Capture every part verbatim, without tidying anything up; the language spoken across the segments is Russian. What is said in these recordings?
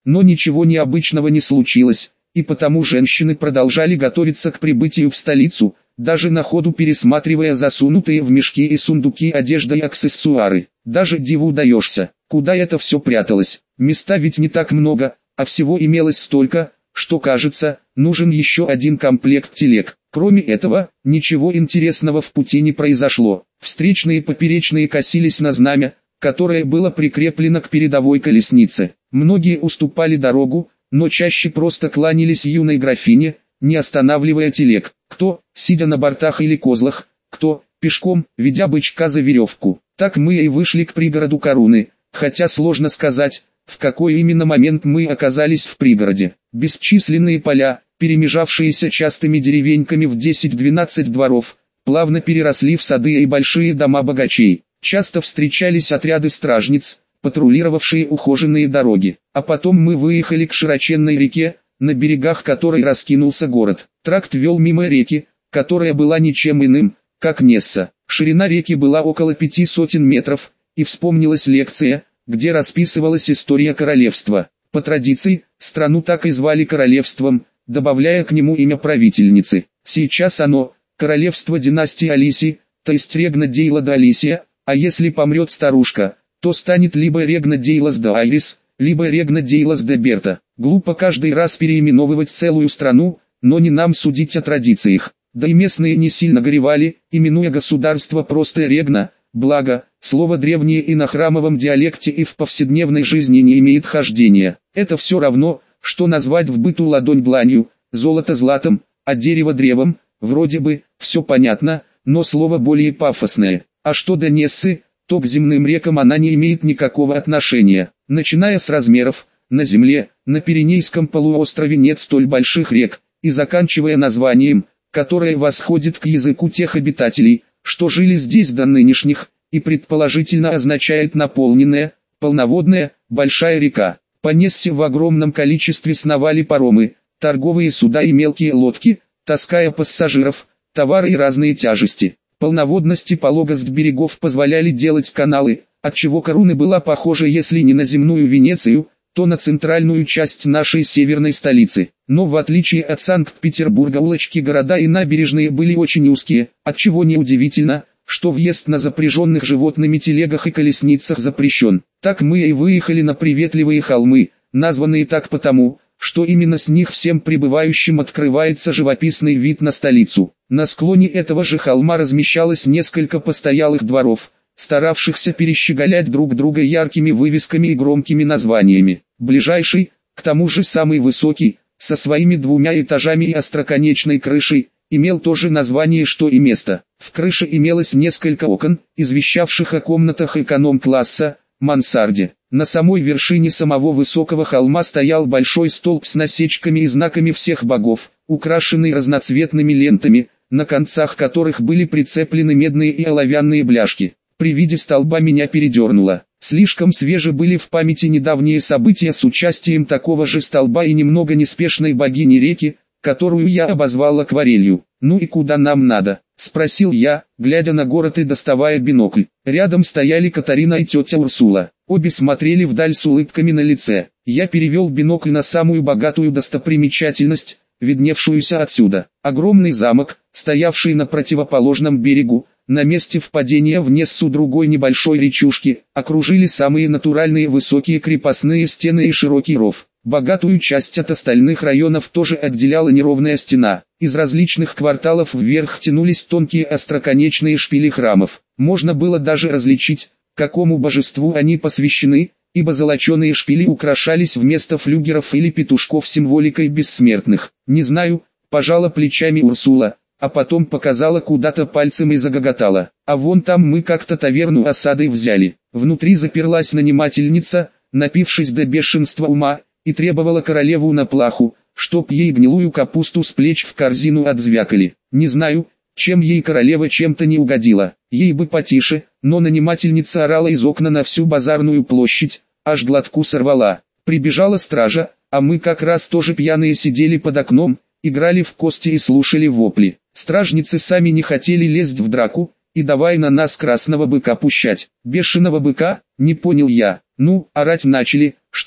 но ничего необычного не случилось, и потому женщины продолжали готовиться к прибытию в столицу, даже на ходу пересматривая засунутые в мешки и сундуки одежда и аксессуары. Даже диву даешься, куда это все пряталось. Места ведь не так много, а всего имелось столько, что кажется, нужен еще один комплект телег. Кроме этого, ничего интересного в пути не произошло. Встречные и поперечные косились на знамя, которое было прикреплено к передовой колеснице. Многие уступали дорогу, но чаще просто кланялись юной графине, не останавливая телег. Кто, сидя на бортах или козлах, кто, пешком, ведя бычка за веревку. Так мы и вышли к пригороду Коруны, хотя сложно сказать, в какой именно момент мы оказались в пригороде. Бесчисленные поля, перемежавшиеся частыми деревеньками в десять-двенадцать дворов, плавно переросли в сады и большие дома богачей. Часто встречались отряды стражниц, патрулировавшие ухоженные дороги. А потом мы выехали к широченной реке, на берегах которой раскинулся город. Тракт вел мимо реки, которая была ничем иным, как Несса. Ширина реки была около пяти сотен метров, и вспомнилась лекция, где расписывалась история королевства. По традиции, страну так и звали королевством, добавляя к нему имя правительницы. Сейчас оно, королевство династии Алисии, то есть Регна Дейла де Алисия, а если помрет старушка, то станет либо Регна Дейлас де Айрис, либо Регна Дейлас де Берта. Глупо каждый раз переименовывать целую страну, но не нам судить о традициях. Да и местные не сильно горевали, именуя государство просто Регна, благо, слово древнее и на храмовом диалекте и в повседневной жизни не имеет хождения. Это все равно, что назвать в быту ладонь дланью, золото златом, а дерево древом. Вроде бы, все понятно, но слово более пафосное. А что до Нессы, то к земным рекам она не имеет никакого отношения. Начиная с размеров, на земле, на Пиренейском полуострове нет столь больших рек, и заканчивая названием, которое восходит к языку тех обитателей, что жили здесь до нынешних, и предположительно означает наполненная, полноводная, большая река. По Нессе в огромном количестве сновали паромы, торговые суда и мелкие лодки, таская пассажиров, товары и разные тяжести. Полноводность и пологость берегов позволяли делать каналы, отчего Коруна была похожа если не на земную Венецию, то на центральную часть нашей северной столицы. Но в отличие от Санкт-Петербурга улочки города и набережные были очень узкие, отчего неудивительно, что въезд на запряженных животными телегах и колесницах запрещен. Так мы и выехали на приветливые холмы, названные так потому, что именно с них всем прибывающим открывается живописный вид на столицу. На склоне этого же холма размещалось несколько постоялых дворов, старавшихся перещеголять друг друга яркими вывесками и громкими названиями. Ближайший, к тому же самый высокий, со своими двумя этажами и остроконечной крышей, имел то же название что и место. В крыше имелось несколько окон, извещавших о комнатах эконом-класса, мансарде. На самой вершине самого высокого холма стоял большой столб с насечками и знаками всех богов, украшенный разноцветными лентами, на концах которых были прицеплены медные и оловянные бляшки. При виде столба меня передернуло. Слишком свежи были в памяти недавние события с участием такого же столба и немного неспешной богини реки, которую я обозвал акварелью. «Ну и куда нам надо?» — спросил я, глядя на город и доставая бинокль. Рядом стояли Катарина и тетя Урсула. Обе смотрели вдаль с улыбками на лице. Я перевел бинокль на самую богатую достопримечательность, видневшуюся отсюда. Огромный замок, стоявший на противоположном берегу, на месте впадения в Нессу другой небольшой речушки, окружили самые натуральные высокие крепостные стены и широкий ров. Богатую часть от остальных районов тоже отделяла неровная стена. Из различных кварталов вверх тянулись тонкие остроконечные шпили храмов. Можно было даже различить, какому божеству они посвящены, ибо золоченые шпили украшались вместо флюгеров или петушков символикой бессмертных. «Не знаю», — пожала плечами Урсула, а потом показала куда-то пальцем и загоготала. «А вон там мы как-то таверну осадой взяли». Внутри заперлась нанимательница, напившись до бешенства ума, и требовала королеву на плаху, чтоб ей гнилую капусту с плеч в корзину отзвякали. Не знаю, чем ей королева чем-то не угодила. Ей бы потише, но нанимательница орала из окна на всю базарную площадь, аж глотку сорвала. Прибежала стража, а мы как раз тоже пьяные сидели под окном, играли в кости и слушали вопли. Стражницы сами не хотели лезть в драку, и давай на нас красного быка пущать. Бешеного быка, не понял я. Ну, орать начали, что ли?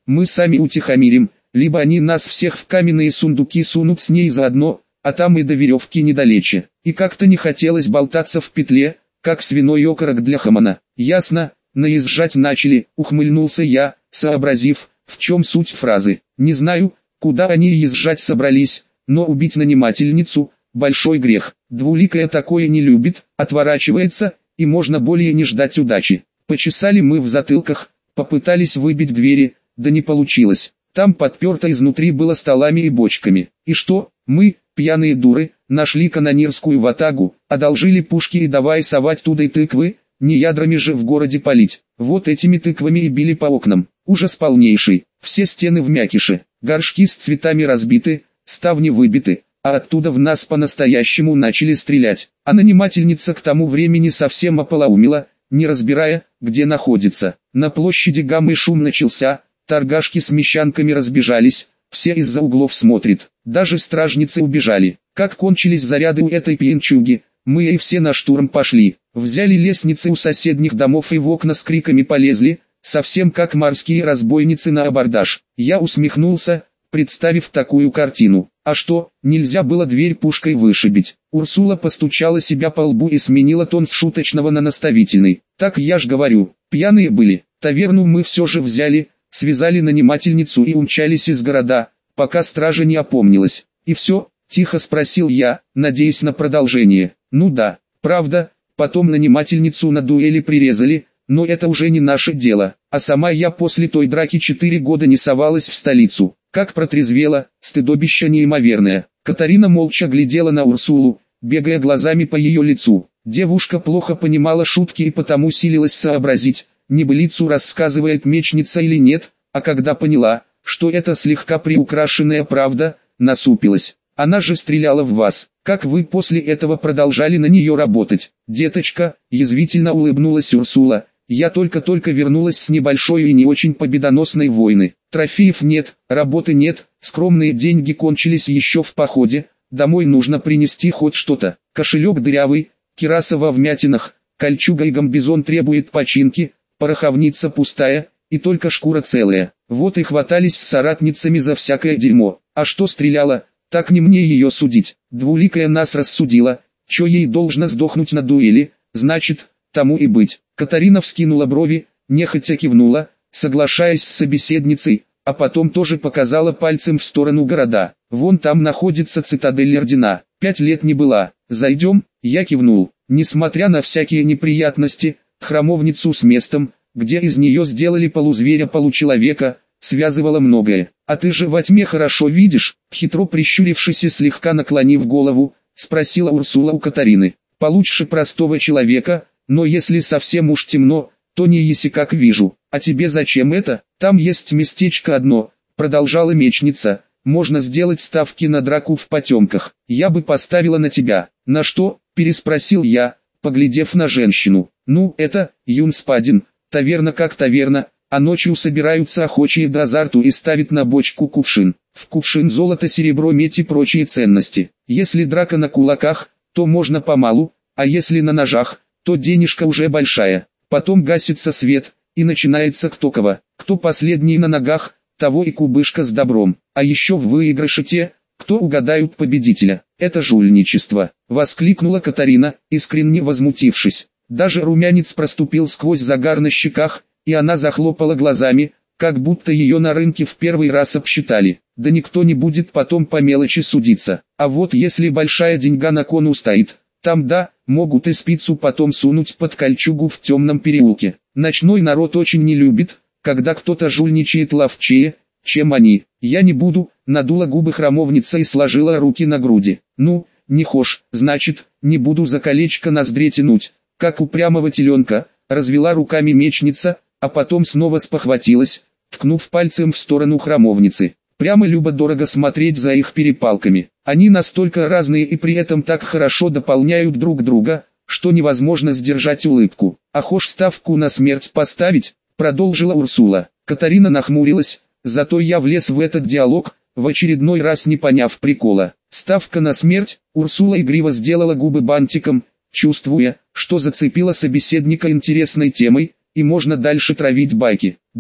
мы сами утихомирим, либо они нас всех в каменные сундуки сунут с ней заодно, а там и до веревки недалече. И как-то не хотелось болтаться в петле, как свиной окорок для хамана. Ясно, наезжать начали, ухмыльнулся я, сообразив, в чем суть фразы. Не знаю, куда они езжать собрались, но убить нанимательницу – большой грех. Двуликая такое не любит, отворачивается, и можно более не ждать удачи. Почесали мы в затылках, попытались выбить двери, да не получилось. Там подперто изнутри было столами и бочками. И что, мы, пьяные дуры, нашли канонирскую ватагу, одолжили пушки и давай совать туда и тыквы, не ядрами же в городе палить. Вот этими тыквами и били по окнам. Ужас полнейший, все стены в мякише, горшки с цветами разбиты, ставни выбиты, а оттуда в нас по-настоящему начали стрелять. А нанимательница к тому времени совсем ополоумела, не разбирая, где находится. На площади гаммы шум начался, торгашки с мещанками разбежались, все из-за углов смотрят, даже стражницы убежали. Как кончились заряды у этой пьянчуги, мы и все на штурм пошли, взяли лестницы у соседних домов и в окна с криками полезли, совсем как морские разбойницы на абордаж. Я усмехнулся, представив такую картину. А что, нельзя было дверь пушкой вышибить? Урсула постучала себя по лбу и сменила тон с шуточного на наставительный. Так я ж говорю, пьяные были, таверну мы все же взяли, связали нанимательницу и умчались из города, пока стража не опомнилась. И все, тихо спросил я, надеясь на продолжение. Ну да, правда, потом нанимательницу на дуэли прирезали, но это уже не наше дело. А сама я после той драки четыре года не совалась в столицу. Как протрезвела, стыдобище неимоверное. Катарина молча глядела на Урсулу, бегая глазами по ее лицу. Девушка плохо понимала шутки и потому силилась сообразить, небылицу рассказывает мечница или нет, а когда поняла, что это слегка приукрашенная правда, насупилась. Она же стреляла в вас. Как вы после этого продолжали на нее работать? Деточка, язвительно улыбнулась Урсула. Я только-только вернулась с небольшой и не очень победоносной войны. Трофеев нет, работы нет, скромные деньги кончились еще в походе, домой нужно принести хоть что-то. Кошелек дырявый, кираса во вмятинах, кольчуга и гамбизон требует починки, пороховница пустая, и только шкура целая. Вот и хватались с соратницами за всякое дерьмо. А что стреляла, так не мне ее судить. Двуликая нас рассудила, что ей должно сдохнуть на дуэли, значит, тому и быть. Катарина вскинула брови, нехотя кивнула, соглашаясь с собеседницей, а потом тоже показала пальцем в сторону города. Вон там находится цитадель Ордена. Пять лет не была. Зайдем? Я кивнул. Несмотря на всякие неприятности, храмовницу с местом, где из нее сделали полузверя-получеловека, связывало многое. А ты же во тьме хорошо видишь? Хитро прищурившись и слегка наклонив голову, спросила Урсула у Катарины. Получше простого человека, но если совсем уж темно, то не еси как вижу. А тебе зачем это? Там есть местечко одно, продолжала мечница. Можно сделать ставки на драку в потемках. Я бы поставила на тебя. На что? Переспросил я, поглядев на женщину. Ну, это, Юнспадин, таверна как таверна, а ночью собираются охочие до азарту и ставят на бочку кувшин. В кувшин золото, серебро, медь и прочие ценности. Если драка на кулаках, то можно помалу, а если на ножах, то денежка уже большая. Потом гасится свет, и начинается кто кого. Кто последний на ногах, того и кубышка с добром. А еще в выигрыше те, кто угадают победителя. Это жульничество, воскликнула Катарина, искренне возмутившись. Даже румянец проступил сквозь загар на щеках, и она захлопала глазами, как будто ее на рынке в первый раз обсчитали. Да никто не будет потом по мелочи судиться. А вот если большая деньга на кону стоит, там да, могут и спицу потом сунуть под кольчугу в темном переулке. Ночной народ очень не любит, когда кто-то жульничает ловчее, чем они. Я не буду, надула губы храмовница и сложила руки на груди. Ну, не хошь, значит, не буду за колечко ноздре тянуть. Как упрямого теленка, развела руками мечница, а потом снова спохватилась, ткнув пальцем в сторону храмовницы. Прямо любо-дорого смотреть за их перепалками. Они настолько разные и при этом так хорошо дополняют друг друга, что невозможно сдержать улыбку. «А хошь ставку на смерть поставить?» — продолжила Урсула. Катарина нахмурилась, зато я влез в этот диалог, в очередной раз не поняв прикола. «Ставка на смерть?» — Урсула игриво сделала губы бантиком, чувствуя, что зацепила собеседника интересной темой, и можно дальше травить байки. «Да,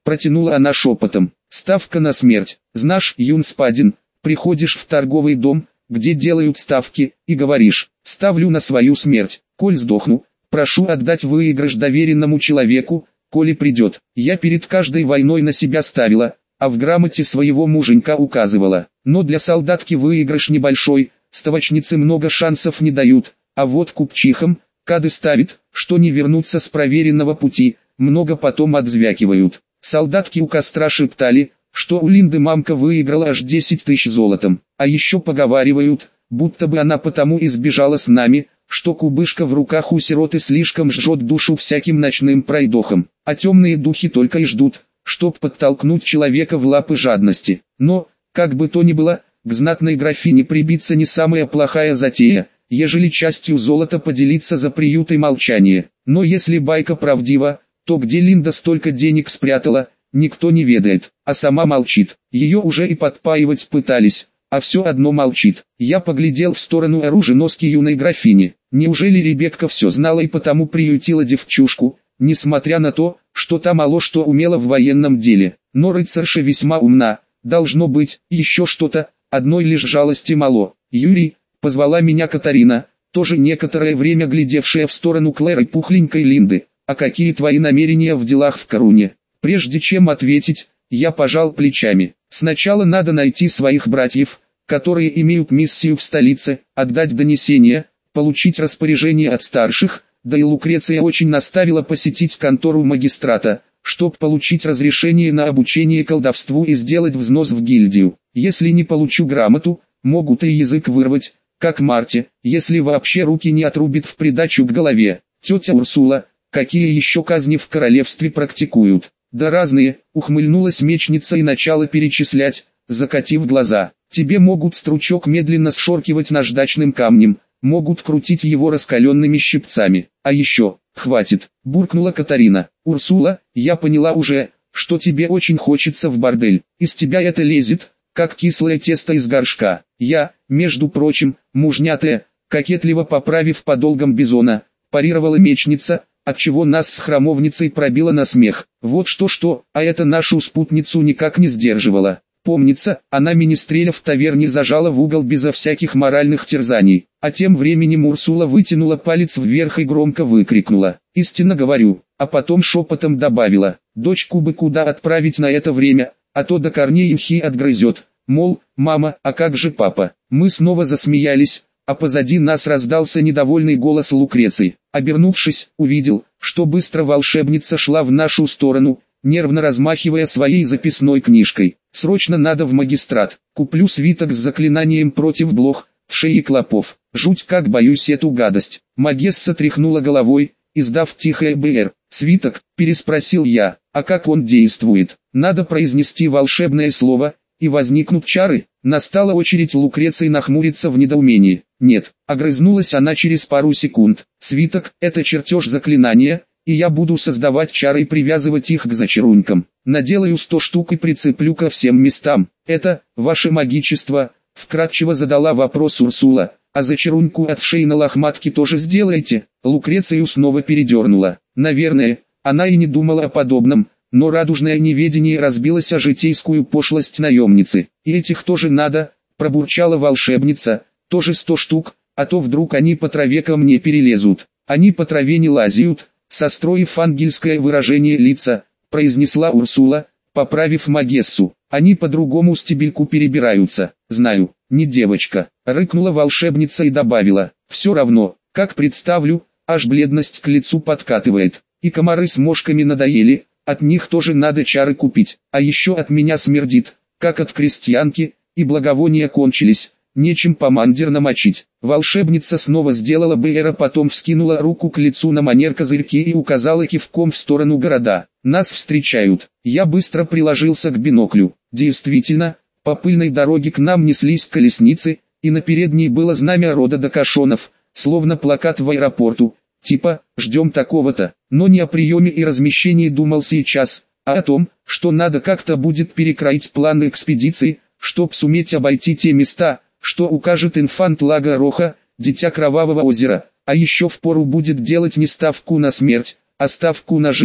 протянула она шепотом. Ставка на смерть. Знаешь, Юн Спадин, приходишь в торговый дом, где делают ставки, и говоришь: ставлю на свою смерть. Коль сдохну, прошу отдать выигрыш доверенному человеку, коли придет. Я перед каждой войной на себя ставила, а в грамоте своего муженька указывала. Но для солдатки выигрыш небольшой, ставочницы много шансов не дают, а вот купчихам, кады ставит, что не вернуться с проверенного пути, много потом отзвякивают. Солдатки у костра шептали, что у Линды мамка выиграла аж десять тысяч золотом, а еще поговаривают, будто бы она потому и сбежала с нами, что кубышка в руках у сироты слишком жжет душу всяким ночным пройдохам, а темные духи только и ждут, чтоб подтолкнуть человека в лапы жадности. Но, как бы то ни было, к знатной графине прибиться не самая плохая затея, ежели частью золота поделиться за приют и молчание. Но если байка правдива, то где Линда столько денег спрятала, никто не ведает, а сама молчит. Ее уже и подпаивать пытались, а все одно молчит. Я поглядел в сторону оруженоски юной графини. Неужели Ребекка все знала и потому приютила девчушку, несмотря на то, что та мало что умела в военном деле. Но рыцарша весьма умна, должно быть, еще что-то, одной лишь жалости мало. Юрий, позвала меня Катарина, тоже некоторое время глядевшая в сторону Клэр и пухленькой Линды. А какие твои намерения в делах в Коруне? Прежде чем ответить, я пожал плечами. Сначала надо найти своих братьев, которые имеют миссию в столице, отдать донесение, получить распоряжение от старших, да и Лукреция очень наставила посетить контору магистрата, чтобы получить разрешение на обучение колдовству и сделать взнос в гильдию. Если не получу грамоту, могут и язык вырвать, как Марте, если вообще руки не отрубит в придачу к голове. Тетя Урсула, какие еще казни в королевстве практикуют? Да разные, ухмыльнулась мечница и начала перечислять, закатив глаза. Тебе могут стручок медленно сшоркивать наждачным камнем, могут крутить его раскаленными щипцами. А еще, хватит, буркнула Катарина. Урсула, я поняла уже, что тебе очень хочется в бордель. Из тебя это лезет, как кислое тесто из горшка. Я, между прочим, мужнятая, кокетливо поправив подолгом бизона, парировала мечница, отчего нас с храмовницей пробило на смех. Вот что-что, а это нашу спутницу никак не сдерживало. Помнится, она министреля в таверне зажала в угол безо всяких моральных терзаний. А тем временем Урсула вытянула палец вверх и громко выкрикнула: «Истинно говорю», а потом шепотом добавила: «Дочку бы куда отправить на это время, а то до корней ухи отгрызет». Мол, мама, а как же папа? Мы снова засмеялись, а позади нас раздался недовольный голос Лукреции. Обернувшись, увидел, что быстро волшебница шла в нашу сторону, нервно размахивая своей записной книжкой. «Срочно надо в магистрат, куплю свиток с заклинанием против блох, вшей и клопов. Жуть как боюсь эту гадость». Магесса тряхнула головой, издав тихое «БР». «Свиток?» – переспросил я. «А как он действует?» «Надо произнести волшебное слово, и возникнут чары». Настала очередь Лукреции нахмуриться в недоумении. «Нет», — огрызнулась она через пару секунд. «Свиток — это чертеж заклинания, и я буду создавать чары и привязывать их к зачарунькам. Наделаю сто штук и прицеплю ко всем местам. Это, ваше магичество», — вкратчиво задала вопрос Урсула. «А зачаруньку от шеи на лохматке тоже сделаете?» Лукрецию снова передернула. Наверное, она и не думала о подобном, но радужное неведение разбилось о житейскую пошлость наемницы. «И этих тоже надо», — пробурчала волшебница, — «тоже сто штук, а то вдруг они по траве ко мне перелезут». «Они по траве не лазят», — состроив ангельское выражение лица, произнесла Урсула, поправив Магессу. «Они по другому стебельку перебираются». «Знаю, не девочка», — рыкнула волшебница и добавила: «все равно, как представлю, аж бледность к лицу подкатывает. И комары с мошками надоели, от них тоже надо чары купить, а еще от меня смердит, как от крестьянки, и благовония кончились, нечем помандер намочить». Волшебница снова сделала БР, а потом вскинула руку к лицу на манер козырьки и указала кивком в сторону города. «Нас встречают». Я быстро приложился к биноклю. Действительно, по пыльной дороге к нам неслись колесницы, и на передней было знамя рода Дакашонов, словно плакат в аэропорту, типа «ждем такого-то». Но не о приеме и размещении думал сейчас, а о том, что надо как-то будет перекроить планы экспедиции, чтоб суметь обойти те места, что укажет инфант Лага Роха, дитя Кровавого озера. А еще впору будет делать не ставку на смерть, а ставку на жизнь,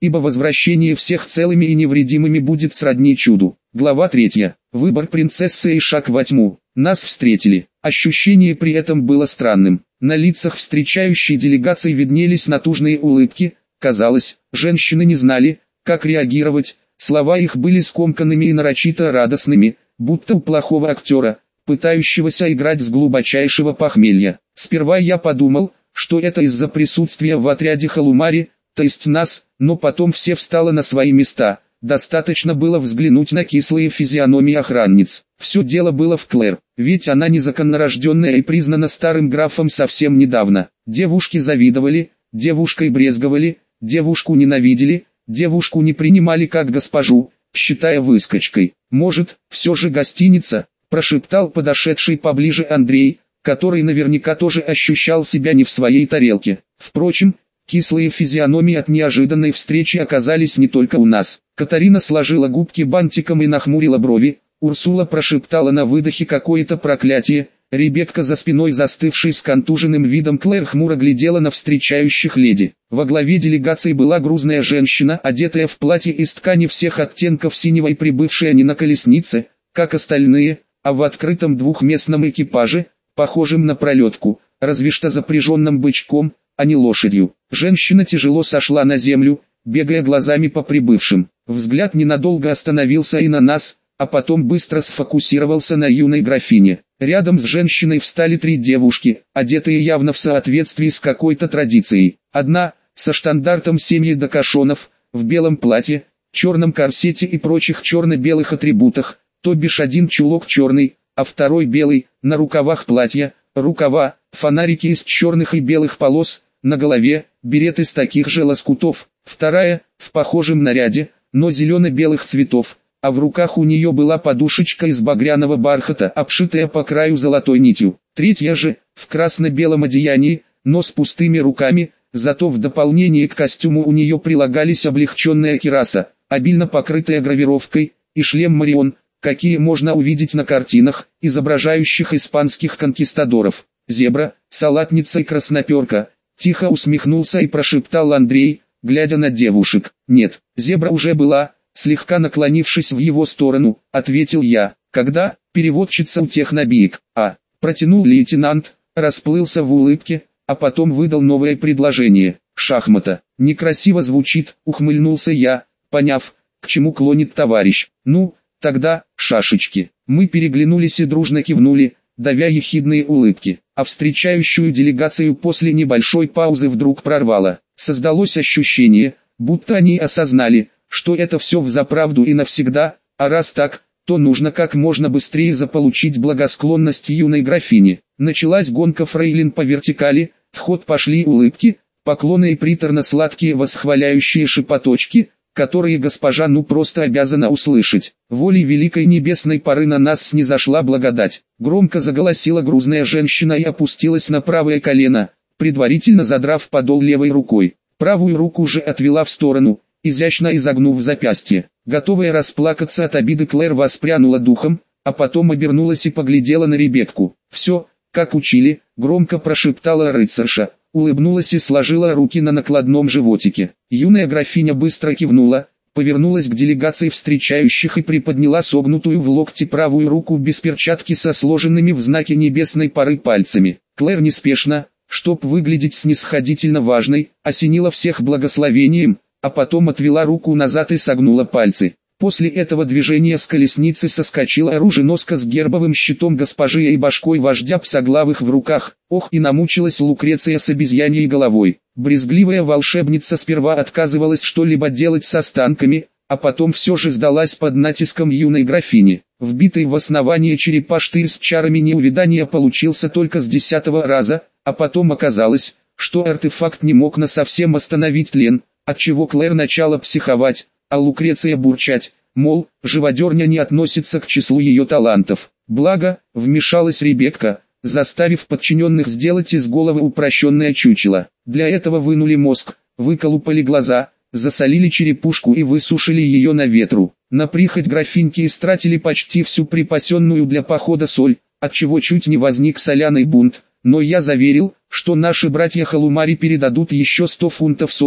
ибо возвращение всех целыми и невредимыми будет сродни чуду. Глава третья. Выбор принцессы и шаг во тьму. Нас встретили. Ощущение при этом было странным. На лицах встречающей делегации виднелись натужные улыбки. Казалось, женщины не знали, как реагировать. Слова их были скомканными и нарочито радостными, будто у плохого актера, пытающегося играть с глубочайшего похмелья. Сперва я подумал, что это из-за присутствия в отряде Халумари, то есть нас, но потом все встало на свои места. Достаточно было взглянуть на кислые физиономии охранниц. Все дело было в Клэр, ведь она незаконнорожденная и признана старым графом совсем недавно. Девушки завидовали, девушкой брезговали, девушку ненавидели, девушку не принимали как госпожу, считая выскочкой. «Может, все же гостиница?» – прошептал подошедший поближе Андрей, который наверняка тоже ощущал себя не в своей тарелке. Впрочем, кислые физиономии от неожиданной встречи оказались не только у нас. Катарина сложила губки бантиком и нахмурила брови. Урсула прошептала на выдохе какое-то проклятие. Ребекка за спиной застывшей с контуженным видом Клэр хмуро глядела на встречающих леди. Во главе делегации была грузная женщина, одетая в платье из ткани всех оттенков синего и прибывшая не на колеснице, как остальные, а в открытом двухместном экипаже, похожем на пролетку, разве что запряженным бычком, а не лошадью. Женщина тяжело сошла на землю, бегая глазами по прибывшим. Взгляд ненадолго остановился и на нас, а потом быстро сфокусировался на юной графине. Рядом с женщиной встали три девушки, одетые явно в соответствии с какой-то традицией. Одна, со штандартом семьи Дакашонов, в белом платье, черном корсете и прочих черно-белых атрибутах, то бишь один чулок черный, а второй белый, на рукавах платья, рукава, фонарики из черных и белых полос, на голове, берет из таких же лоскутов. Вторая, в похожем наряде, но зелено-белых цветов, а в руках у нее была подушечка из багряного бархата, обшитая по краю золотой нитью. Третья же, в красно-белом одеянии, но с пустыми руками, зато в дополнение к костюму у нее прилагались облегченная кираса, обильно покрытая гравировкой, и шлем Марион, какие можно увидеть на картинах, изображающих испанских конкистадоров. «Зебра, салатница и красноперка», — тихо усмехнулся и прошептал Андрей, глядя на девушек. «Нет, зебра уже была», слегка наклонившись в его сторону, ответил я. «Когда?» — переводчица у технобиек. «А», — протянул лейтенант, расплылся в улыбке, а потом выдал новое предложение. «Шахмата». «Некрасиво звучит», — ухмыльнулся я, поняв, к чему клонит товарищ. «Ну, тогда, шашечки». Мы переглянулись и дружно кивнули, давя ехидные улыбки, а встречающую делегацию после небольшой паузы вдруг прорвало. Создалось ощущение, будто они осознали, что это все взаправду и навсегда, а раз так, то нужно как можно быстрее заполучить благосклонность юной графини. Началась гонка фрейлин по вертикали, в ход пошли улыбки, поклоны и приторно-сладкие восхваляющие шепоточки, которые госпожа ну просто обязана услышать. Волей великой небесной поры на нас снизошла благодать. Громко заголосила грузная женщина и опустилась на правое колено, предварительно задрав подол левой рукой. Правую руку же отвела в сторону, изящно изогнув запястье. Готовая расплакаться от обиды, Клэр воспрянула духом, а потом обернулась и поглядела на Ребекку. «Все, как учили», — громко прошептала рыцарша, улыбнулась и сложила руки на накладном животике. Юная графиня быстро кивнула, повернулась к делегации встречающих и приподняла согнутую в локте правую руку без перчатки со сложенными в знаке небесной поры пальцами. Клэр неспешно, чтоб выглядеть снисходительно важной, осенила всех благословением, а потом отвела руку назад и согнула пальцы. После этого движения с колесницы соскочила оруженоска с гербовым щитом госпожи и башкой вождя псоглавых в руках. Ох, и намучилась Лукреция с обезьяньей головой. Брезгливая волшебница сперва отказывалась что-либо делать с останками, а потом все же сдалась под натиском юной графини. Вбитый в основание черепа штырь с чарами неувядания получился только с десятого раза, а потом оказалось, что артефакт не мог насовсем остановить тлен, отчего Клэр начала психовать, а Лукреция бурчать, мол, живодерня не относится к числу ее талантов. Благо, вмешалась Ребекка, заставив подчиненных сделать из головы упрощенное чучело. Для этого вынули мозг, выколупали глаза, засолили черепушку и высушили ее на ветру. На прихоть графиньки истратили почти всю припасенную для похода соль, отчего чуть не возник соляный бунт, но я заверил, что наши братья Халумари передадут еще сто фунтов соли,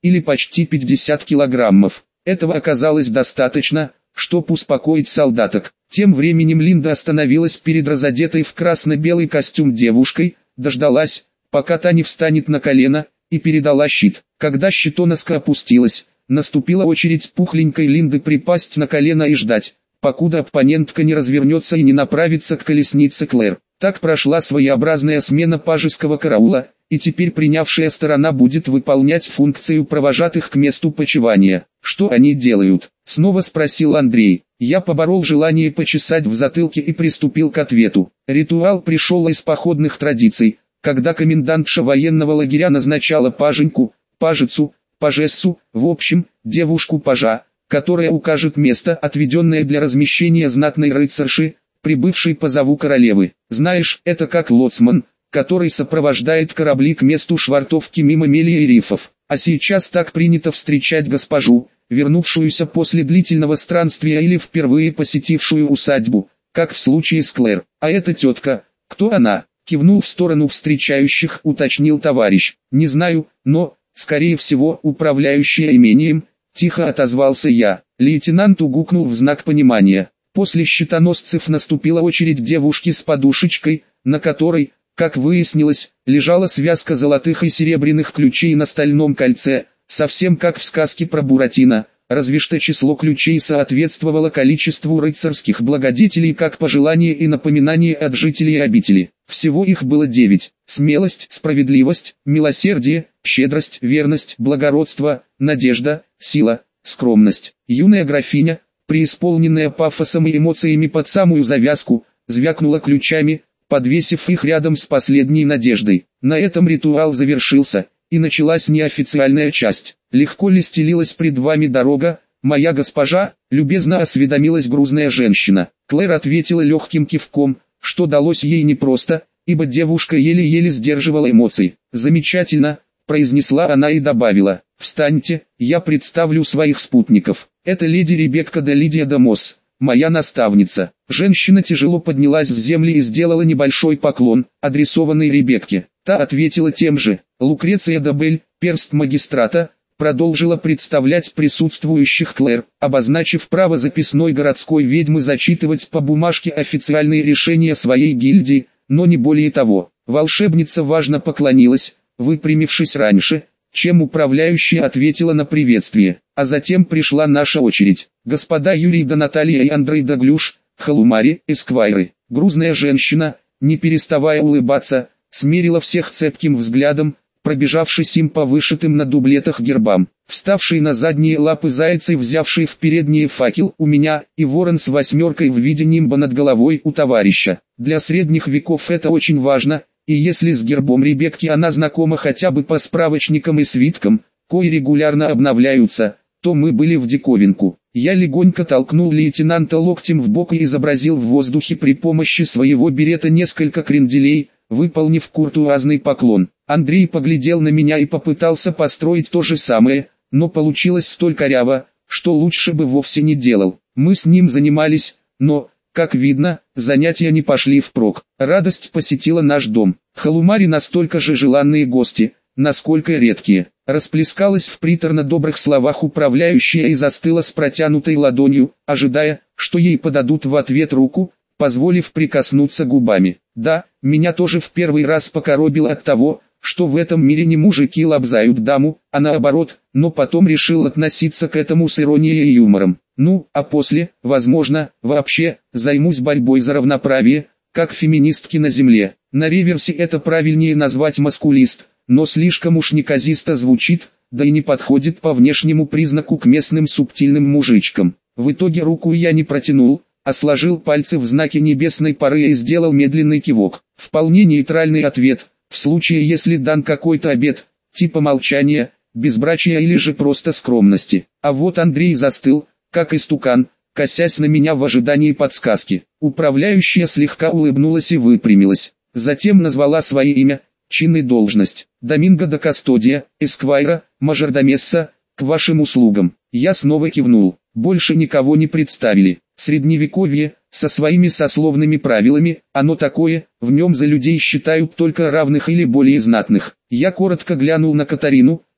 или почти пятьдесят килограммов. Этого оказалось достаточно, чтобы успокоить солдаток. Тем временем Линда остановилась перед разодетой в красно-белый костюм девушкой, дождалась, пока та не встанет на колено, и передала щит. Когда щитоноска опустилась, наступила очередь пухленькой Линды припасть на колено и ждать, покуда оппонентка не развернется и не направится к колеснице Клэр. Так прошла своеобразная смена пажеского караула, и теперь принявшая сторона будет выполнять функцию провожатых к месту почивания. «Что они делают?» — снова спросил Андрей. Я поборол желание почесать в затылке и приступил к ответу. Ритуал пришел из походных традиций, когда комендантша военного лагеря назначала паженьку, пажицу, пажессу, в общем, девушку-пажа, которая укажет место, отведенное для размещения знатной рыцарши, прибывшей по зову королевы. Знаешь, это как лоцман, который сопровождает корабли к месту швартовки мимо мелей и рифов. А сейчас так принято встречать госпожу, вернувшуюся после длительного странствия или впервые посетившую усадьбу, как в случае с Клэр. А эта тетка, кто она? Кивнул в сторону встречающих, уточнил товарищ. Не знаю, но, скорее всего, управляющая имением, тихо отозвался я. Лейтенант угукнул в знак понимания. После щитоносцев наступила очередь девушки с подушечкой, на которой, как выяснилось, лежала связка золотых и серебряных ключей на стальном кольце, совсем как в сказке про Буратино, разве что число ключей соответствовало количеству рыцарских благодетелей как пожелание и напоминание от жителей обители. Всего их было девять: смелость, справедливость, милосердие, щедрость, верность, благородство, надежда, сила, скромность. Юная графиня, преисполненная пафосом и эмоциями под самую завязку, звякнула ключами, подвесив их рядом с последней надеждой. На этом ритуал завершился, и началась неофициальная часть. «Легко ли стелилась пред вами дорога, моя госпожа?» — любезно осведомилась грузная женщина. Клэр ответила легким кивком, что далось ей непросто, ибо девушка еле-еле сдерживала эмоции. «Замечательно», — произнесла она и добавила: «Встаньте, я представлю своих спутников. Это леди Ребекка де Лидия де Мосс, моя наставница». Женщина тяжело поднялась с земли и сделала небольшой поклон, адресованный Ребекке. Та ответила тем же. Лукреция де Бель, перст магистрата, продолжила представлять присутствующих Клэр, обозначив право записной городской ведьмы зачитывать по бумажке официальные решения своей гильдии, но не более того. Волшебница важно поклонилась, выпрямившись раньше, чем управляющая ответила на приветствие. А затем пришла наша очередь. Господа Юрий да Наталья и Андрей да Глюш, Халумари, эсквайры. Грузная женщина, не переставая улыбаться, смерила всех цепким взглядом, пробежавшись им по вышитым на дублетах гербам. Вставший на задние лапы заяц и взявший в передние факел у меня, и ворон с восьмеркой в виде нимба над головой у товарища. Для средних веков это очень важно, и если с гербом Ребекки она знакома хотя бы по справочникам и свиткам, кои регулярно обновляются, то мы были в диковинку. Я легонько толкнул лейтенанта локтем в бок и изобразил в воздухе при помощи своего берета несколько кренделей, выполнив куртуазный поклон. Андрей поглядел на меня и попытался построить то же самое, но получилось столь коряво, что лучше бы вовсе не делал. Мы с ним занимались, но, как видно, занятия не пошли впрок. Радость посетила наш дом. Халумари настолько же желанные гости, насколько редкие. Расплескалась в приторно-добрых словах управляющая и застыла с протянутой ладонью, ожидая, что ей подадут в ответ руку, позволив прикоснуться губами. Да, меня тоже в первый раз покоробило от того, что в этом мире не мужики лобзают даму, а наоборот, но потом решил относиться к этому с иронией и юмором. Ну, а после, возможно, вообще, займусь борьбой за равноправие, как феминистки на земле. На реверсе это правильнее назвать маскулист, но слишком уж неказисто звучит, да и не подходит по внешнему признаку к местным субтильным мужичкам. В итоге руку я не протянул, а сложил пальцы в знаке небесной поры и сделал медленный кивок. Вполне нейтральный ответ, в случае если дан какой-то обет, типа молчания, безбрачия или же просто скромности. А вот Андрей застыл, как истукан, косясь на меня в ожидании подсказки. Управляющая слегка улыбнулась и выпрямилась. Затем назвала свое имя, чин и должность. Доминго де Кастодия, эсквайра, мажордомесса, к вашим услугам. Я снова кивнул. Больше никого не представили. Средневековье, со своими сословными правилами, оно такое, в нем за людей считают только равных или более знатных. Я коротко глянул на Катарину,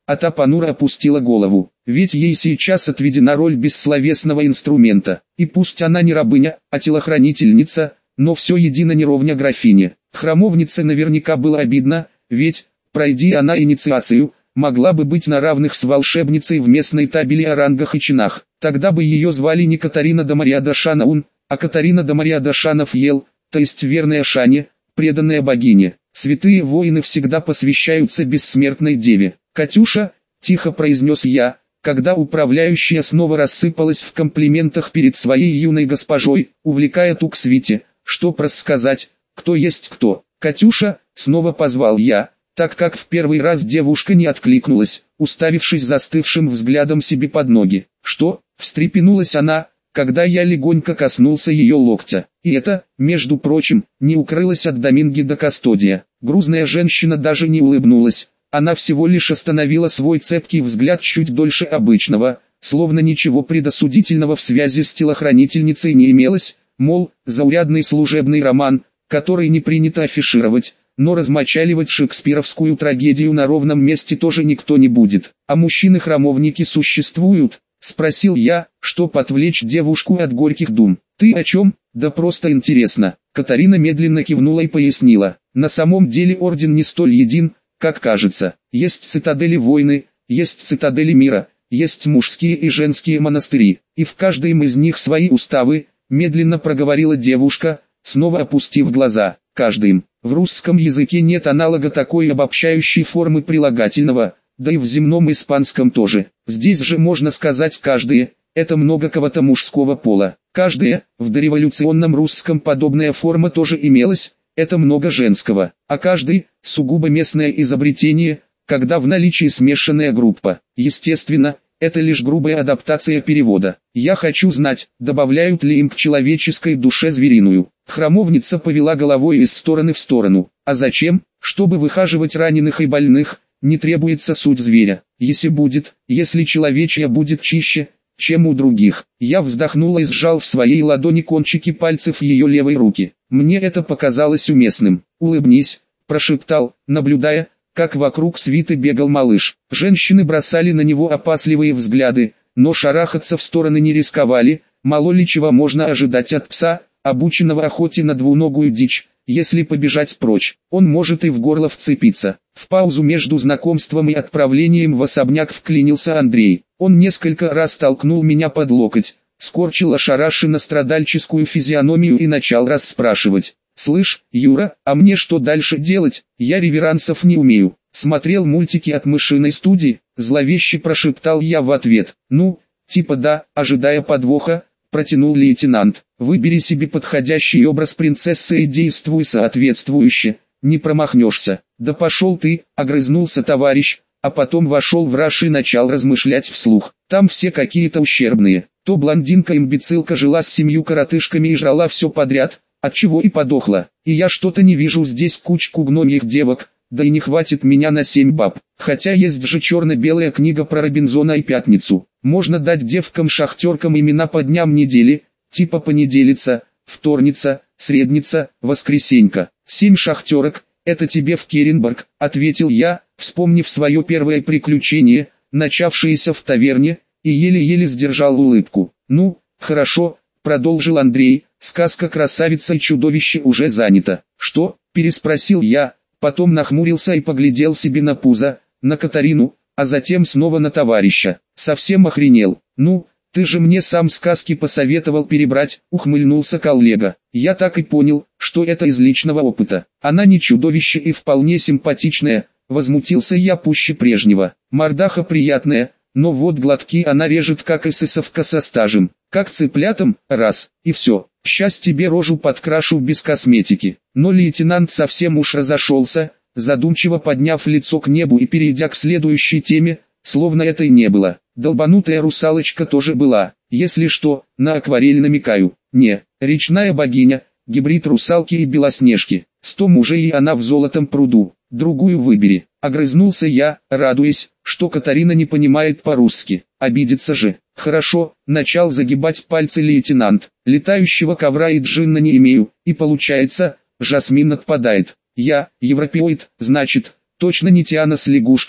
а та понуро опустила голову. Ведь ей сейчас отведена роль бессловесного инструмента. И пусть она не рабыня, а телохранительница, но все едино не ровня графине. Храмовнице наверняка было обидно, ведь, пройди она инициацию, могла бы быть на равных с волшебницей в местной табели о рангах и чинах. Тогда бы ее звали не Катарина да Мария да Шанаун, а Катарина да Мария да Шанафьел, то есть верная Шане, преданная богине. Святые воины всегда посвящаются бессмертной деве. «Катюша», — тихо произнес я, когда управляющая снова рассыпалась в комплиментах перед своей юной госпожой, увлекая ту к свите, что рассказать, кто есть кто. «Катюша», — снова позвал я, так как в первый раз девушка не откликнулась, уставившись застывшим взглядом себе под ноги. «Что?» — встрепенулась она, когда я легонько коснулся ее локтя. И это, между прочим, не укрылось от Доминги до Кастодия. Грузная женщина даже не улыбнулась, она всего лишь остановила свой цепкий взгляд чуть дольше обычного, словно ничего предосудительного в связи с телохранительницей не имелось, мол, заурядный служебный роман, который не принято афишировать, но размочаливать шекспировскую трагедию на ровном месте тоже никто не будет. «А мужчины-храмовники существуют?» — спросил я, чтобы отвлечь девушку от горьких дум. «Ты о чем?» «Да просто интересно». Катарина медленно кивнула и пояснила. «На самом деле орден не столь един, как кажется. Есть цитадели войны, есть цитадели мира, есть мужские и женские монастыри, и в каждом из них свои уставы», — медленно проговорила девушка, снова опустив глаза. «Каждым. В русском языке нет аналога такой обобщающей формы прилагательного, да и в земном испанском тоже. Здесь же можно сказать «каждое», это много кого-то мужского пола. «Каждое», в дореволюционном русском подобная форма тоже имелась, это много женского. А «каждый» — сугубо местное изобретение, когда в наличии смешанная группа. Естественно, это лишь грубая адаптация перевода. Я хочу знать, добавляют ли им к человеческой душе звериную. Храмовница повела головой из стороны в сторону. А зачем? Чтобы выхаживать раненых и больных, не требуется суть зверя. Если будет, если человечья будет чище, чем у других. Я вздохнула и сжал в своей ладони кончики пальцев ее левой руки. Мне это показалось уместным. «Улыбнись», — прошептал, наблюдая, как вокруг свиты бегал малыш. Женщины бросали на него опасливые взгляды, но шарахаться в стороны не рисковали, мало ли чего можно ожидать от пса, обученного охоте на двуногую дичь. Если побежать прочь, он может и в горло вцепиться. В паузу между знакомством и отправлением в особняк вклинился Андрей. Он несколько раз толкнул меня под локоть, скорчил ошарашенно страдальческую физиономию и начал расспрашивать. «Слышь, Юра, а мне что дальше делать? Я реверансов не умею». «Смотрел мультики от мышиной студии?» Зловеще прошептал я в ответ. «Ну, типа да», ожидая подвоха, протянул лейтенант. «Выбери себе подходящий образ принцессы и действуй соответствующе, не промахнешься». «Да пошел ты», огрызнулся товарищ, а потом вошел в раж и начал размышлять вслух. Там все какие-то ущербные. То блондинка-имбецилка жила с семью коротышками и жрала все подряд, отчего и подохла. И я что-то не вижу здесь кучку гномьих девок, да и не хватит меня на семь баб. Хотя есть же черно-белая книга про Робинзона и Пятницу. Можно дать девкам-шахтеркам имена по дням недели, типа понеделица, вторница, средница, воскресенька. Семь шахтерок, это тебе в Керенбург, ответил я, вспомнив свое первое приключение, начавшееся в таверне, и еле-еле сдержал улыбку. «Ну, хорошо», продолжил Андрей, сказка «Красавица и чудовище» уже занята. «Что?» – переспросил я, потом нахмурился и поглядел себе на пузо, на Катарину, а затем снова на товарища. «Совсем охренел? Ну, ты же мне сам сказки посоветовал перебрать», – ухмыльнулся коллега. «Я так и понял, что это из личного опыта. Она не чудовище и вполне симпатичная», – возмутился я пуще прежнего. «Мордаха приятная, но вот глотки она режет как эсэсовка со стажем. Как цыплятам, раз, и все. Щас тебе рожу подкрашу без косметики». Но лейтенант совсем уж разошелся, задумчиво подняв лицо к небу и перейдя к следующей теме, словно это и не было. «Долбанутая русалочка тоже была, если что, на акварель намекаю. Не, речная богиня, гибрид русалки и белоснежки. Сто мужей и она в золотом пруду, другую выбери». Огрызнулся я, радуясь, что Катарина не понимает по-русски. Обидится же. «Хорошо», начал загибать пальцы лейтенант. «Летающего ковра и джинна не имею, и получается, Жасмин отпадает. Я, европеоид, значит, точно не Тиана с лягушкой»,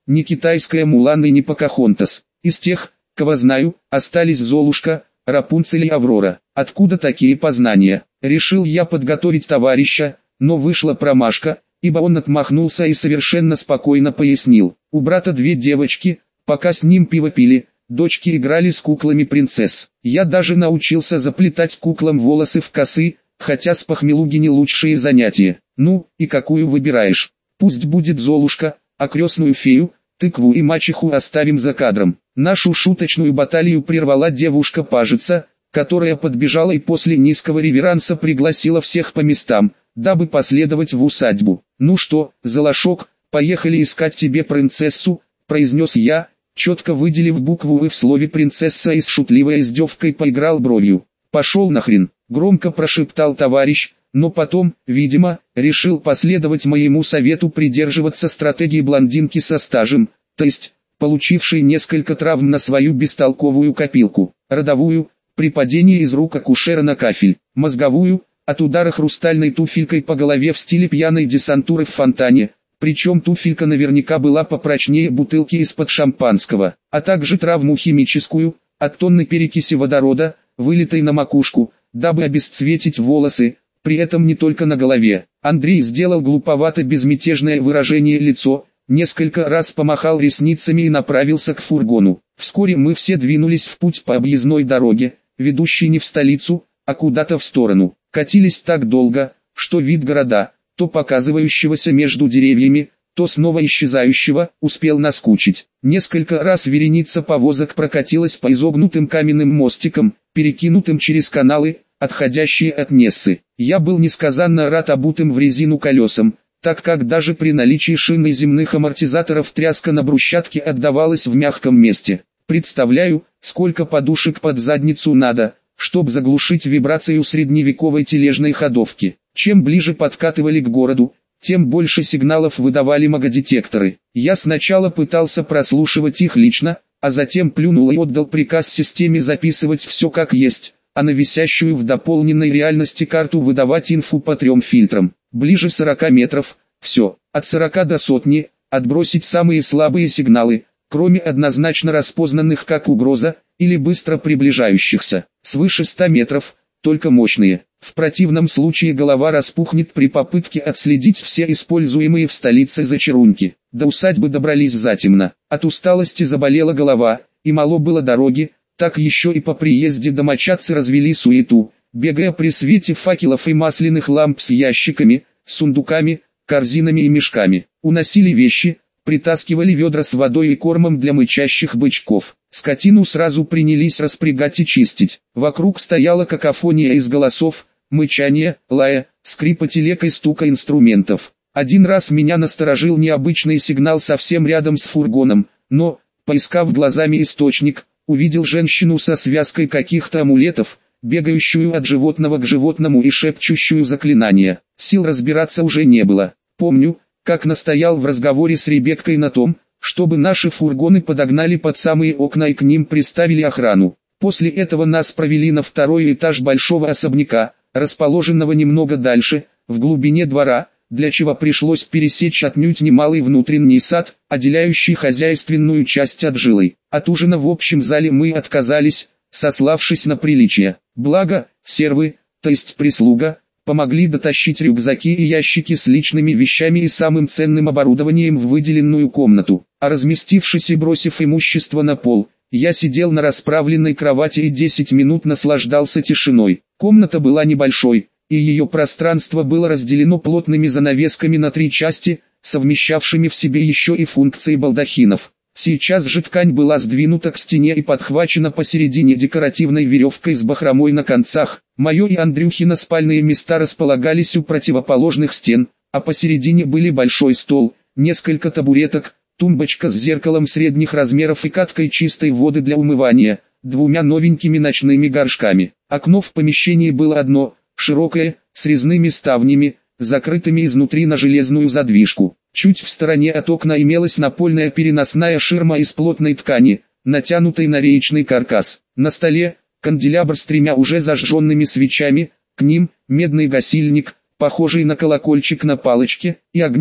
ни китайская Мулан и ни Покахонтас. Из тех, кого знаю, остались Золушка, Рапунцель и Аврора. Откуда такие познания? Решил я подготовить товарища, но вышла промашка, ибо он отмахнулся и совершенно спокойно пояснил. У брата две девочки, пока с ним пиво пили, дочки играли с куклами принцесс. Я даже научился заплетать куклам волосы в косы, хотя с похмелуги не лучшие занятия. Ну, и какую выбираешь? Пусть будет Золушка, а крестную фею, тыкву и мачеху оставим за кадром. Нашу шуточную баталию прервала девушка-пажица, которая подбежала и после низкого реверанса пригласила всех по местам, дабы последовать в усадьбу. «Ну что, Золошок, поехали искать тебе принцессу», — произнес я, четко выделив букву «и» в слове «принцесса» и с шутливой издевкой поиграл бровью. «Пошел нахрен», — громко прошептал товарищ, но потом, видимо, решил последовать моему совету придерживаться стратегии блондинки со стажем, то есть, получившей несколько травм на свою бестолковую копилку, родовую, при падении из рук акушера на кафель, мозговую, от удара хрустальной туфелькой по голове в стиле пьяной десантуры в фонтане, причем туфелька наверняка была попрочнее бутылки из-под шампанского, а также травму химическую, от тонны перекиси водорода, вылитой на макушку, дабы обесцветить волосы, при этом не только на голове. Андрей сделал глуповато безмятежное выражение лицо, несколько раз помахал ресницами и направился к фургону. Вскоре мы все двинулись в путь по объездной дороге, ведущей не в столицу, а куда-то в сторону. Катились так долго, что вид города, то показывающегося между деревьями, то снова исчезающего, успел наскучить. Несколько раз вереница повозок прокатилась по изогнутым каменным мостикам, перекинутым через каналы, отходящие от Нессы. Я был несказанно рад обутым в резину колесам, так как даже при наличии шин и земных амортизаторов тряска на брусчатке отдавалась в мягком месте. Представляю, сколько подушек под задницу надо, чтобы заглушить вибрацию средневековой тележной ходовки. Чем ближе подкатывали к городу, тем больше сигналов выдавали магодетекторы. Я сначала пытался прослушивать их лично, а затем плюнул и отдал приказ системе записывать все как есть, а на висящую в дополненной реальности карту выдавать инфу по трем фильтрам. Ближе сорока метров, все, от сорока до сотни, отбросить самые слабые сигналы, кроме однозначно распознанных как угроза, или быстро приближающихся. Свыше ста метров, только мощные. В противном случае голова распухнет при попытке отследить все используемые в столице зачарунки. До усадьбы добрались затемно. От усталости заболела голова, и мало было дороги, так еще и по приезде домочадцы развели суету, бегая при свете факелов и масляных ламп с ящиками, сундуками, корзинами и мешками. Уносили вещи, притаскивали ведра с водой и кормом для мычащих бычков. Скотину сразу принялись распрягать и чистить. Вокруг стояла какофония из голосов, мычания, лая, скрипа телег и стука инструментов. Один раз меня насторожил необычный сигнал совсем рядом с фургоном, но, поискав глазами источник, увидел женщину со связкой каких-то амулетов, бегающую от животного к животному и шепчущую заклинания. Сил разбираться уже не было. Помню, как настоял в разговоре с Ребеккой на том, чтобы наши фургоны подогнали под самые окна и к ним приставили охрану. После этого нас провели на второй этаж большого особняка, расположенного немного дальше, в глубине двора, для чего пришлось пересечь отнюдь немалый внутренний сад, отделяющий хозяйственную часть от жилой. От ужина в общем зале мы отказались, сославшись на приличие. Благо, сервы, то есть прислуга, помогли дотащить рюкзаки и ящики с личными вещами и самым ценным оборудованием в выделенную комнату. А разместившись и бросив имущество на пол, я сидел на расправленной кровати и десять минут наслаждался тишиной. Комната была небольшой, и ее пространство было разделено плотными занавесками на три части, совмещавшими в себе еще и функции балдахинов. Сейчас же ткань была сдвинута к стене и подхвачена посередине декоративной веревкой с бахромой на концах. Мое и Андрюхино спальные места располагались у противоположных стен, а посередине были большой стол, несколько табуреток, тумбочка с зеркалом средних размеров и каткой чистой воды для умывания, двумя новенькими ночными горшками. Окно в помещении было одно, широкое, с резными ставнями, закрытыми изнутри на железную задвижку. Чуть в стороне от окна имелась напольная переносная ширма из плотной ткани, натянутой на реечный каркас. На столе канделябр с тремя уже зажженными свечами, к ним медный гасильник, похожий на колокольчик на палочке, и огниво,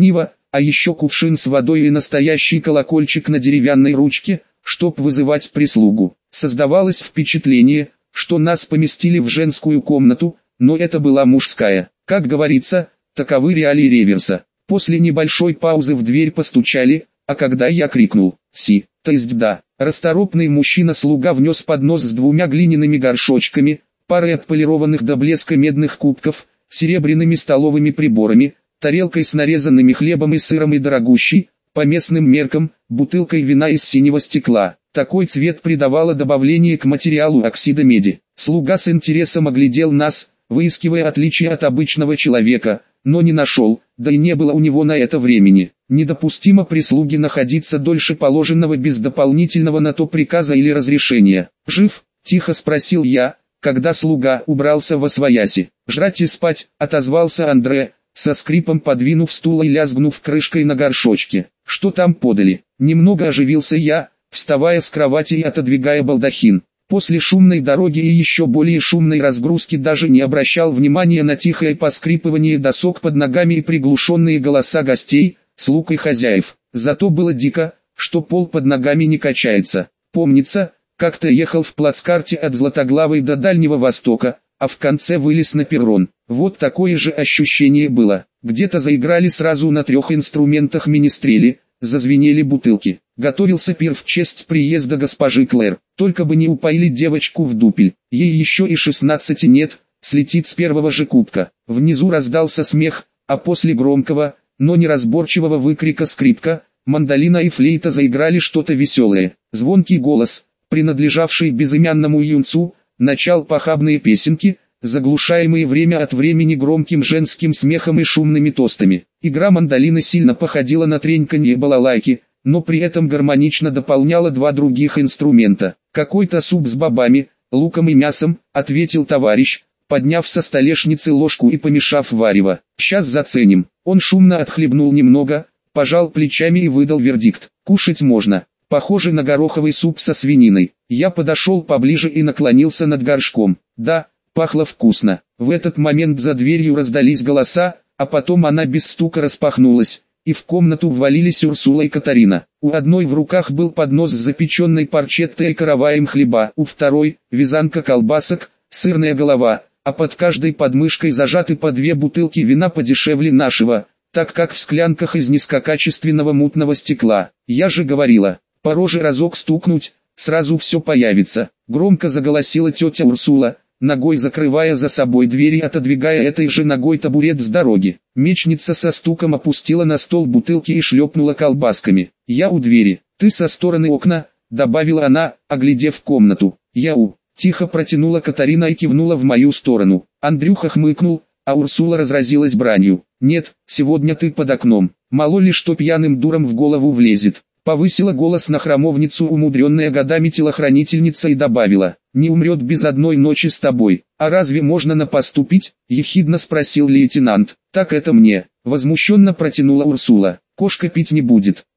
а еще кувшин с водой и настоящий колокольчик на деревянной ручке, чтоб вызывать прислугу. Создавалось впечатление, что нас поместили в женскую комнату, но это была мужская. Как говорится, таковы реалии реверса. После небольшой паузы в дверь постучали, а когда я крикнул «Си», то есть «да», расторопный мужчина-слуга внес поднос с двумя глиняными горшочками, парой отполированных до блеска медных кубков, серебряными столовыми приборами, тарелкой с нарезанными хлебом и сыром и дорогущей, по местным меркам, бутылкой вина из синего стекла. Такой цвет придавало добавление к материалу оксида меди. Слуга с интересом оглядел нас, выискивая отличия от обычного человека, но не нашел, да и не было у него на это времени. Недопустимо прислуге находиться дольше положенного без дополнительного на то приказа или разрешения. «Жив?» – тихо спросил я, когда слуга убрался восвояси. «Жрать и спать», – отозвался Андре, со скрипом подвинув стул и лязгнув крышкой на горшочке. «Что там подали?» Немного оживился я, вставая с кровати и отодвигая балдахин. После шумной дороги и еще более шумной разгрузки даже не обращал внимания на тихое поскрипывание досок под ногами и приглушенные голоса гостей, слуг и хозяев. Зато было дико, что пол под ногами не качается. Помнится, как-то ехал в плацкарте от Златоглавой до Дальнего Востока, а в конце вылез на перрон. Вот такое же ощущение было. Где-то заиграли сразу на трех инструментах министрели, зазвенели бутылки. Готовился пир в честь приезда госпожи Клэр. Только бы не упоили девочку в дупель. Ей еще и шестнадцати нет, слетит с первого же кубка. Внизу раздался смех, а после громкого, но неразборчивого выкрика скрипка, мандолина и флейта заиграли что-то веселое. Звонкий голос, принадлежавший безымянному юнцу, начал похабные песенки, заглушаемые время от времени громким женским смехом и шумными тостами. Игра мандолины сильно походила на треньканье балалайки, но при этом гармонично дополняла два других инструмента. «Какой-то суп с бобами, луком и мясом», — ответил товарищ, подняв со столешницы ложку и помешав варево. «Сейчас заценим». Он шумно отхлебнул немного, пожал плечами и выдал вердикт. «Кушать можно. Похоже на гороховый суп со свининой». Я подошел поближе и наклонился над горшком. Да, пахло вкусно. В этот момент за дверью раздались голоса, а потом она без стука распахнулась, и в комнату ввалились Урсула и Катарина. У одной в руках был поднос с запеченной парчеттой и караваем хлеба, у второй – вязанка колбасок, сырная голова, а под каждой подмышкой зажаты по две бутылки вина подешевле нашего, так как в склянках из низкокачественного мутного стекла. Я же говорила, по роже разок стукнуть, сразу все появится. Громко заголосила тетя Урсула, ногой закрывая за собой дверь и отодвигая этой же ногой табурет с дороги. Мечница со стуком опустила на стол бутылки и шлепнула колбасками. «Я у двери, ты со стороны окна», — добавила она, оглядев комнату. «Я у», — тихо протянула Катарина и кивнула в мою сторону. Андрюха хмыкнул, а Урсула разразилась бранью. «Нет, сегодня ты под окном, мало ли что пьяным дурам в голову влезет». Повысила голос на храмовницу умудренная годами телохранительница и добавила, «Не умрет без одной ночи с тобой». «А разве можно напоступить?» – ехидно спросил лейтенант. «Так это мне», – возмущенно протянула Урсула. «Кошка пить не будет».